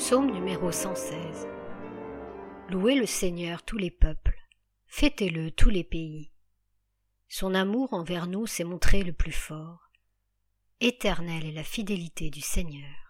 Psaume numéro 116. Louez le Seigneur tous les peuples, fêtez-le tous les pays. Son amour envers nous s'est montré le plus fort. Éternelle est la fidélité du Seigneur.